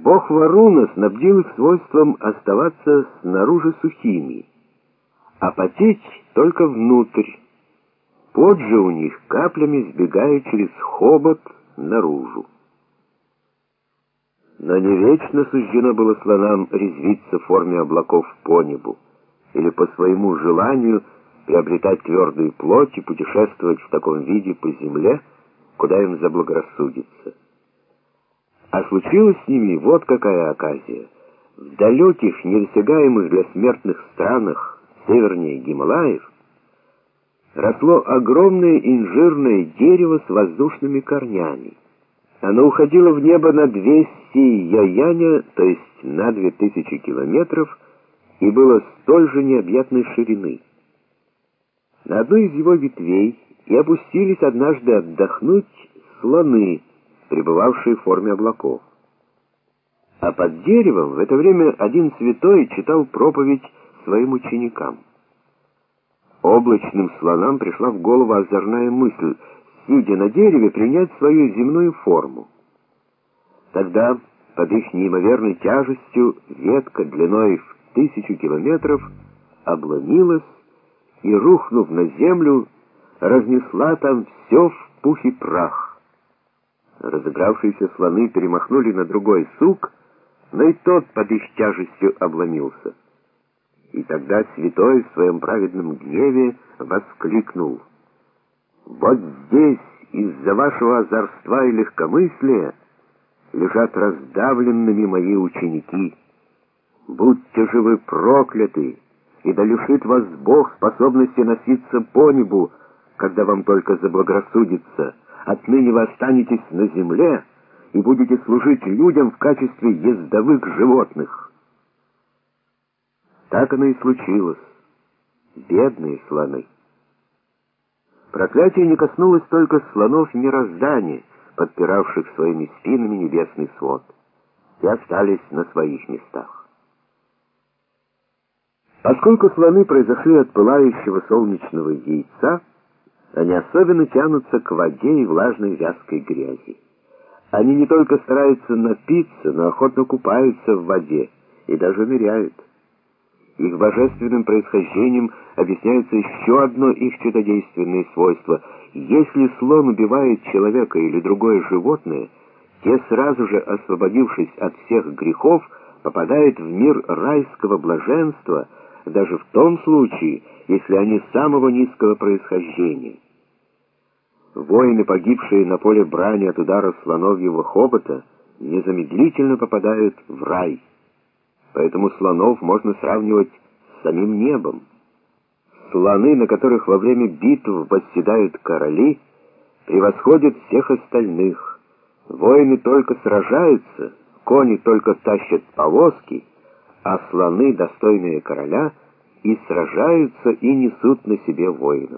Бог Варуна снабдил их свойством оставаться снаружи сухими, а потеть только внутрь. Пот же у них каплями сбегает через хобот наружу. Но не вечно суждено было слонам резвиться в форме облаков по небу, или по своему желанию приобретать твердую плоть и путешествовать в таком виде по земле, куда им заблагорассудится. А случилась с ними вот какая оказия. В далеких, недосягаемых для смертных странах севернее Гималаев росло огромное инжирное дерево с воздушными корнями. Оно уходило в небо на 200 йояня, то есть на 2000 километров, и было столь же необъятной ширины. На одной из его ветвей и опустились однажды отдохнуть слоны, пребывавшие в форме облаков. А под деревом в это время один святой читал проповедь своим ученикам. Облачным слонам пришла в голову озорная мысль, сидя на дереве, принять свою земную форму. Тогда под их неимоверной тяжестью ветка длиной в 1000 километров обломилась и, рухнув на землю, разнесла там все в пух и прах. Разыгравшиеся слоны перемахнули на другой сук, но и тот под их тяжестью обломился. И тогда святой в своем праведном гневе воскликнул: «Вот здесь из-за вашего озорства и легкомыслия лежат раздавленными мои ученики. Будьте же вы прокляты, и да лишит вас Бог способности носиться по небу, когда вам только заблагорассудится. Отныне вы останетесь на земле и будете служить людям в качестве ездовых животных». Так оно и случилось. Бедные слоны. Проклятие не коснулось только слонов мироздания, подпиравших своими спинами небесный свод. Те остались на своих местах. Поскольку слоны произошли от пылающего солнечного яйца, они особенно тянутся к воде и влажной вязкой грязи. Они не только стараются напиться, но охотно купаются в воде и даже ныряют. Их божественным происхождением объясняется еще одно их чудодейственное свойство. Если слон убивает человека или другое животное, те, сразу же освободившись от всех грехов, попадают в мир райского блаженства, даже в том случае, если они самого низкого происхождения. Воины, погибшие на поле брани от удара слоновьего хобота, незамедлительно попадают в рай. Поэтому слонов можно сравнивать с самим небом. Слоны, на которых во время битв восседают короли, превосходят всех остальных. Воины только сражаются, кони только тащат повозки, а слоны, достойные короля, и сражаются, и несут на себе воинов.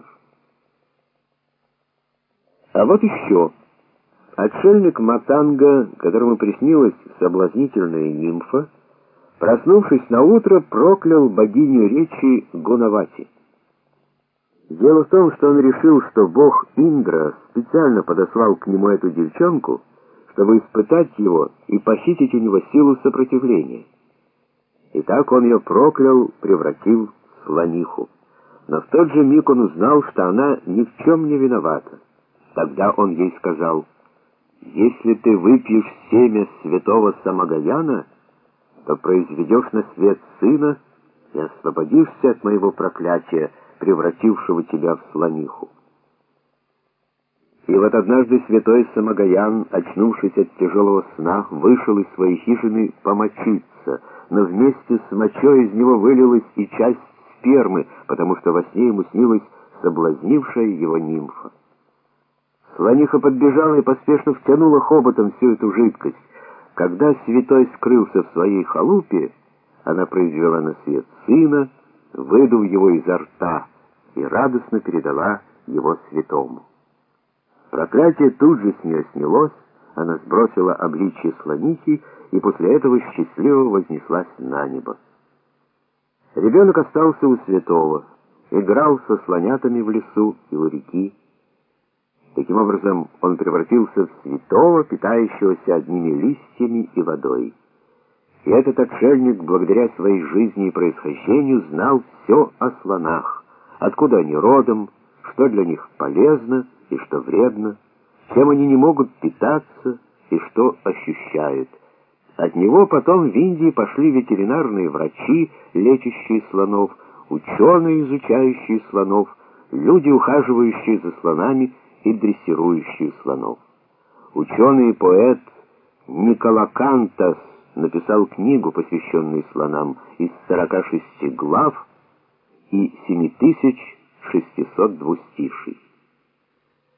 А вот еще. Отшельник Матанга, которому приснилась соблазнительная нимфа, проснувшись наутро, проклял богиню речи Гунавати. Дело в том, что он решил, что бог Индра специально подослал к нему эту девчонку, чтобы испытать его и похитить у него силу сопротивления. И так он ее проклял, превратил в слониху. Но в тот же миг он узнал, что она ни в чем не виновата. Тогда он ей сказал: «Если ты выпьешь семя святого Самагаяна, то произведешь на свет сына и освободишься от моего проклятия, превратившего тебя в слониху». И вот однажды святой Самагаян, очнувшись от тяжелого сна, вышел из своей хижины помочиться, но вместе с мочой из него вылилась и часть спермы, потому что во сне ему снилась соблазнившая его нимфа. Слониха подбежала и поспешно втянула хоботом всю эту жидкость. Когда святой скрылся в своей халупе, она произвела на свет сына, выдув его изо рта, и радостно передала его святому. Проклятие тут же с нее снялось, она сбросила обличье слонихи и после этого счастливо вознеслась на небо. Ребенок остался у святого, играл со слонятами в лесу и у реки. Таким образом, он превратился в святого, питающегося одними листьями и водой. И этот отшельник, благодаря своей жизни и происхождению, знал все о слонах, откуда они родом, что для них полезно и что вредно, чем они не могут питаться и что ощущают. От него потом в Индии пошли ветеринарные врачи, лечащие слонов, ученые, изучающие слонов, люди, ухаживающие за слонами и дрессирующие слонов. Ученый и поэт Николакантас написал книгу, посвященную слонам, из 46 глав и 7600 двустиший.